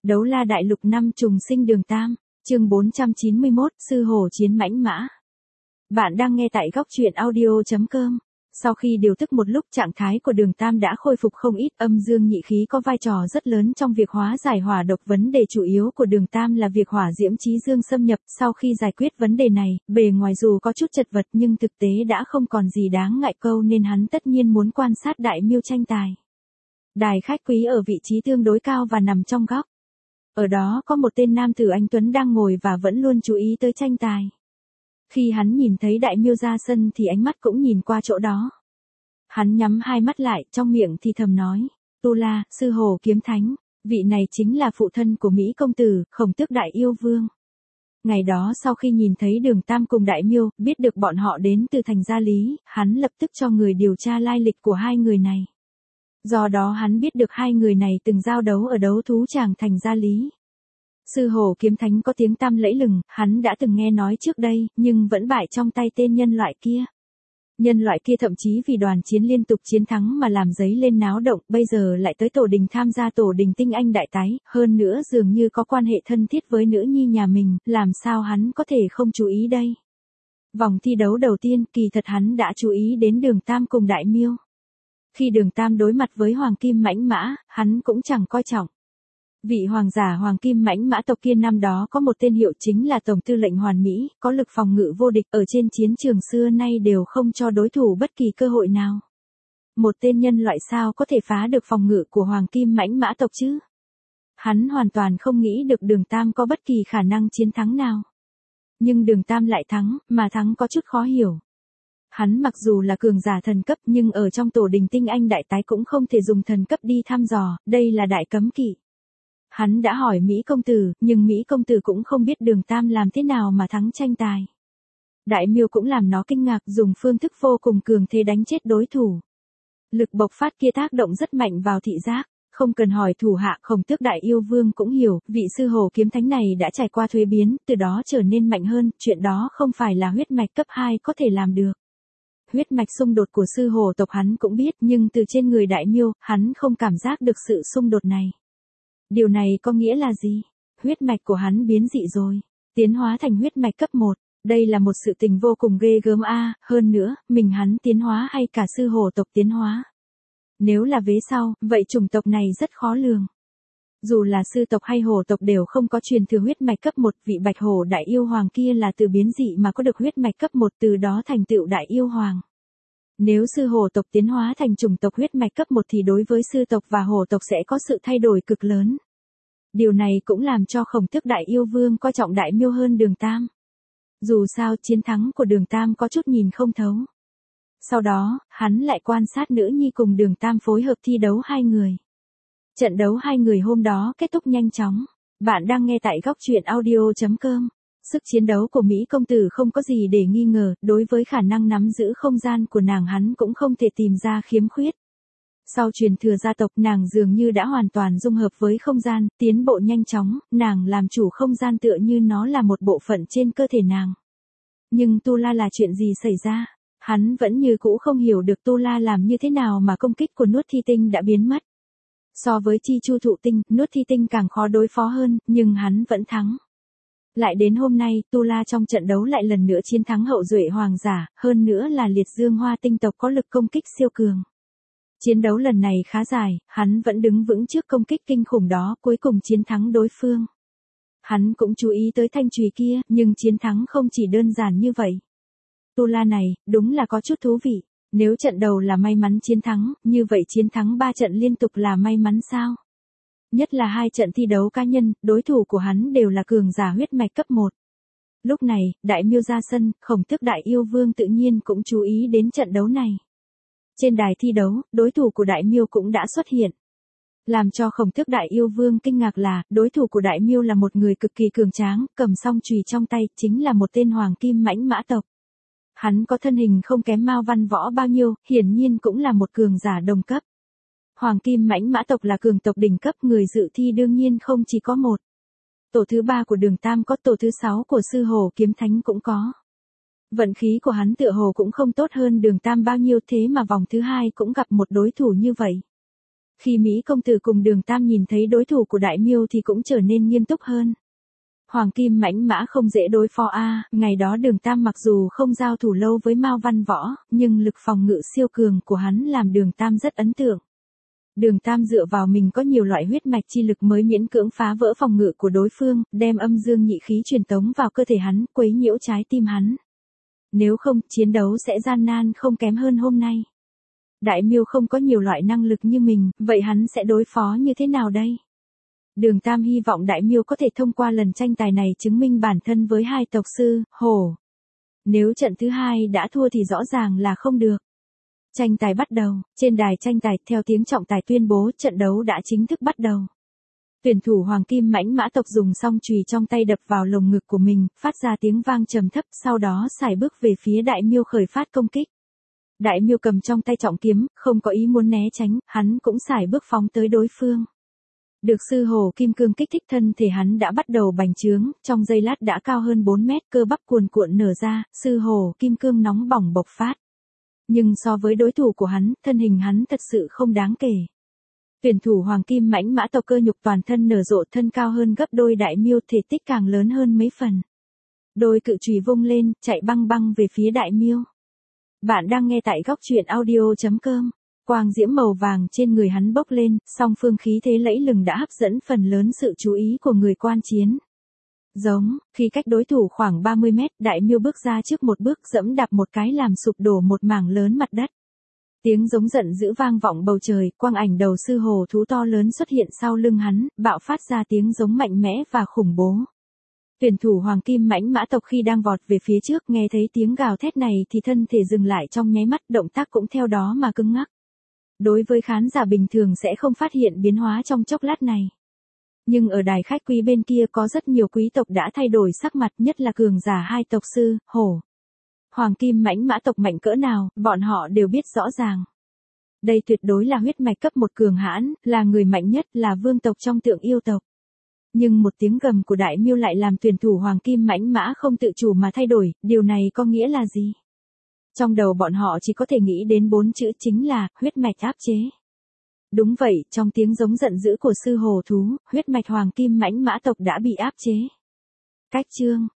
Đấu la đại lục năm trùng sinh đường Tam, chương 491, sư hổ chiến mãnh mã. Bạn đang nghe tại góc truyện audio.com. Sau khi điều tức một lúc, trạng thái của đường Tam đã khôi phục không ít. Âm dương nhị khí có vai trò rất lớn trong việc hóa giải hỏa độc. Vấn đề chủ yếu của đường Tam là việc hỏa diễm chí dương xâm nhập. Sau khi giải quyết vấn đề này, bề ngoài dù có chút chật vật nhưng thực tế đã không còn gì đáng ngại câu, nên hắn tất nhiên muốn quan sát đại miêu tranh tài. Đài khách quý ở vị trí tương đối cao và nằm trong góc. Ở đó có một tên nam tử anh tuấn đang ngồi và vẫn luôn chú ý tới tranh tài. Khi hắn nhìn thấy đại miêu ra sân thì ánh mắt cũng nhìn qua chỗ đó. Hắn nhắm hai mắt lại, trong miệng thì thầm nói: Tu La, sư hổ kiếm thánh, vị này chính là phụ thân của Mỹ công tử, Khổng Tước đại yêu vương. Ngày đó sau khi nhìn thấy đường Tam cùng đại miêu, biết được bọn họ đến từ thành Gia Lý, hắn lập tức cho người điều tra lai lịch của hai người này. Do đó hắn biết được hai người này từng giao đấu ở đấu thú tràng thành Gia Lý. Sư hổ kiếm thánh có tiếng tăm lẫy lừng, hắn đã từng nghe nói trước đây, nhưng vẫn bại trong tay tên nhân loại kia. Nhân loại kia thậm chí vì đoàn chiến liên tục chiến thắng mà làm dấy lên náo động, bây giờ lại tới tổ đình tham gia tổ đình tinh anh đại tái, hơn nữa dường như có quan hệ thân thiết với nữ nhi nhà mình, làm sao hắn có thể không chú ý đây. Vòng thi đấu đầu tiên, kỳ thật hắn đã chú ý đến đường Tam cùng đại miêu. Khi đường Tam đối mặt với hoàng kim mãnh mã, hắn cũng chẳng coi trọng. Vị hoàng giả hoàng kim mãnh mã tộc kia năm đó có một tên hiệu chính là Tổng tư lệnh Hoàn Mỹ, có lực phòng ngự vô địch, ở trên chiến trường xưa nay đều không cho đối thủ bất kỳ cơ hội nào. Một tên nhân loại sao có thể phá được phòng ngự của hoàng kim mãnh mã tộc chứ? Hắn hoàn toàn không nghĩ được đường Tam có bất kỳ khả năng chiến thắng nào. Nhưng đường Tam lại thắng, mà thắng có chút khó hiểu. Hắn mặc dù là cường giả thần cấp nhưng ở trong tổ đình tinh anh đại tái cũng không thể dùng thần cấp đi thăm dò, đây là đại cấm kỵ. Hắn đã hỏi Mỹ công tử, nhưng Mỹ công tử cũng không biết đường Tam làm thế nào mà thắng tranh tài. Đại miêu cũng làm nó kinh ngạc, dùng phương thức vô cùng cường thế đánh chết đối thủ. Lực bộc phát kia tác động rất mạnh vào thị giác. Không cần hỏi thủ hạ, Khổng Tước đại yêu vương cũng hiểu, vị sư hổ kiếm thánh này đã trải qua thuế biến, từ đó trở nên mạnh hơn, chuyện đó không phải là huyết mạch cấp 2 có thể làm được. Huyết mạch xung đột của sư hổ tộc hắn cũng biết, nhưng từ trên người đại miêu, hắn không cảm giác được sự xung đột này. Điều này có nghĩa là gì? Huyết mạch của hắn biến dị rồi, tiến hóa thành huyết mạch cấp 1, đây là một sự tình vô cùng ghê gớm a, hơn nữa, mình hắn tiến hóa hay cả sư hổ tộc tiến hóa. Nếu là vế sau, vậy chủng tộc này rất khó lường. Dù là sư tộc hay hổ tộc đều không có truyền thừa huyết mạch cấp 1, vị bạch hổ đại yêu hoàng kia là từ biến dị mà có được huyết mạch cấp 1, từ đó thành tựu đại yêu hoàng. Nếu sư hổ tộc tiến hóa thành chủng tộc huyết mạch cấp 1 thì đối với sư tộc và hổ tộc sẽ có sự thay đổi cực lớn. Điều này cũng làm cho Khổng Tước đại yêu vương coi trọng đại miêu hơn đường Tam. Dù sao chiến thắng của đường Tam có chút nhìn không thấu. Sau đó, hắn lại quan sát nữ nhi cùng đường Tam phối hợp thi đấu hai người. Trận đấu hai người hôm đó kết thúc nhanh chóng. Bạn đang nghe tại góc truyện audio.com. Sức chiến đấu của Mỹ công tử không có gì để nghi ngờ, đối với khả năng nắm giữ không gian của nàng hắn cũng không thể tìm ra khiếm khuyết. Sau truyền thừa gia tộc, nàng dường như đã hoàn toàn dung hợp với không gian, tiến bộ nhanh chóng, nàng làm chủ không gian tựa như nó là một bộ phận trên cơ thể nàng. Nhưng Tu La là chuyện gì xảy ra? Hắn vẫn như cũ không hiểu được Tu La làm như thế nào mà công kích của nuốt thi tinh đã biến mất. So với chi chu thụ tinh, nuốt thi tinh càng khó đối phó hơn, nhưng hắn vẫn thắng. Lại đến hôm nay, Tu La trong trận đấu lại lần nữa chiến thắng hậu duệ hoàng giả, hơn nữa là liệt dương hoa tinh tộc có lực công kích siêu cường. Chiến đấu lần này khá dài, hắn vẫn đứng vững trước công kích kinh khủng đó, cuối cùng chiến thắng đối phương. Hắn cũng chú ý tới thanh chùy kia, nhưng chiến thắng không chỉ đơn giản như vậy. Tu La này, đúng là có chút thú vị. Nếu trận đầu là may mắn chiến thắng, như vậy chiến thắng 3 trận liên tục là may mắn sao? Nhất là 2 trận thi đấu cá nhân, đối thủ của hắn đều là cường giả huyết mạch cấp 1. Lúc này, đại miêu ra sân, Khổng Tước đại yêu vương tự nhiên cũng chú ý đến trận đấu này. Trên đài thi đấu, đối thủ của đại miêu cũng đã xuất hiện. Làm cho Khổng Tước đại yêu vương kinh ngạc là, đối thủ của đại miêu là một người cực kỳ cường tráng, cầm song chùy trong tay, chính là một tên hoàng kim mãnh mã tộc. Hắn có thân hình không kém Mao Văn Võ bao nhiêu, hiển nhiên cũng là một cường giả đồng cấp. Hoàng kim mãnh mã tộc là cường tộc đỉnh cấp, người dự thi đương nhiên không chỉ có một. Tổ thứ 3 của đường Tam có, tổ thứ 6 của sư hổ kiếm thánh cũng có. Vận khí của hắn tựa hồ cũng không tốt hơn đường Tam bao nhiêu, thế mà vòng thứ 2 cũng gặp một đối thủ như vậy. Khi Mỹ công tử cùng Đường Tam nhìn thấy đối thủ của Đại Miêu thì cũng trở nên nghiêm túc hơn. Hoàng Kim Mãnh Mã không dễ đối phó ngày đó Đường Tam mặc dù không giao thủ lâu với Mao Văn Võ, nhưng lực phòng ngự siêu cường của hắn làm Đường Tam rất ấn tượng. Đường Tam dựa vào mình có nhiều loại huyết mạch chi lực mới miễn cưỡng phá vỡ phòng ngự của đối phương, đem âm dương nhị khí truyền tống vào cơ thể hắn, quấy nhiễu trái tim hắn. Nếu không, chiến đấu sẽ gian nan không kém hơn hôm nay. Đại Miêu không có nhiều loại năng lực như mình, vậy hắn sẽ đối phó như thế nào đây? Đường Tam hy vọng Đại Miêu có thể thông qua lần tranh tài này chứng minh bản thân với hai tộc sư, hổ. Nếu trận thứ hai đã thua thì rõ ràng là không được. Tranh tài bắt đầu, trên đài tranh tài theo tiếng trọng tài tuyên bố trận đấu đã chính thức bắt đầu. Tuyển thủ Hoàng Kim Mãnh Mã tộc dùng song chùy trong tay đập vào lồng ngực của mình, phát ra tiếng vang trầm thấp, sau đó sải bước về phía Đại Miêu khởi phát công kích. Đại Miêu cầm trong tay trọng kiếm, không có ý muốn né tránh, hắn cũng sải bước phóng tới đối phương. Được sư hổ kim cương kích thích thân thể hắn đã bắt đầu bành trướng, trong giây lát đã cao hơn 4 mét, cơ bắp cuồn cuộn nở ra, sư hổ kim cương nóng bỏng bộc phát. Nhưng so với đối thủ của hắn, thân hình hắn thật sự không đáng kể. Tuyển thủ Hoàng Kim Mãnh Mã tộc cơ nhục toàn thân nở rộ, thân cao hơn gấp đôi Đại Miêu, thể tích càng lớn hơn mấy phần. Đôi cự chùy vung lên, chạy băng băng về phía Đại Miêu. Bạn đang nghe tại góc truyện audio.com. Quang diễm màu vàng trên người hắn bốc lên, song phương khí thế lẫy lừng đã hấp dẫn phần lớn sự chú ý của người quan chiến. Giống, khi cách đối thủ khoảng 30 mét, Đại Miêu bước ra trước một bước, dẫm đạp một cái làm sụp đổ một mảng lớn mặt đất. Tiếng giống giận dữ vang vọng bầu trời, quang ảnh đầu sư hổ thú to lớn xuất hiện sau lưng hắn, bạo phát ra tiếng giống mạnh mẽ và khủng bố. Tuyển thủ Hoàng Kim Mãnh Mã tộc khi đang vọt về phía trước nghe thấy tiếng gào thét này thì thân thể dừng lại trong nháy mắt, động tác cũng theo đó mà cứng ngắc. Đối với khán giả bình thường sẽ không phát hiện biến hóa trong chốc lát này. Nhưng ở đài khách quý bên kia có rất nhiều quý tộc đã thay đổi sắc mặt, nhất là cường giả hai tộc sư, hổ. Hoàng Kim Mãnh Mã tộc mạnh cỡ nào, bọn họ đều biết rõ ràng. Đây tuyệt đối là huyết mạch cấp 1 cường hãn, là người mạnh nhất, là vương tộc trong tượng yêu tộc. Nhưng một tiếng gầm của Đại Miêu lại làm tuyển thủ Hoàng Kim Mãnh Mã không tự chủ mà thay đổi, điều này có nghĩa là gì? Trong đầu bọn họ chỉ có thể nghĩ đến 4 chữ chính là, huyết mạch áp chế. Đúng vậy, trong tiếng giống giận dữ của sư hổ thú, huyết mạch Hoàng Kim Mãnh Mã tộc đã bị áp chế. Cách chương,